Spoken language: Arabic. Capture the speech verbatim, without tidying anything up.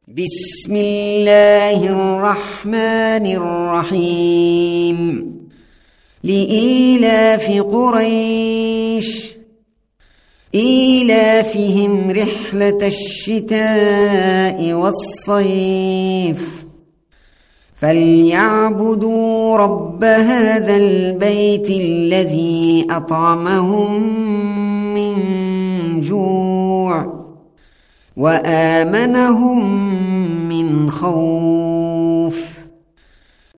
بسم الله الرحمن الرحيم لإيلاف قريش إيلافهم رحلة الشتاء والصيف فليعبدوا رب هذا البيت الذي أطعمهم من جوع وآمنهم من خوف.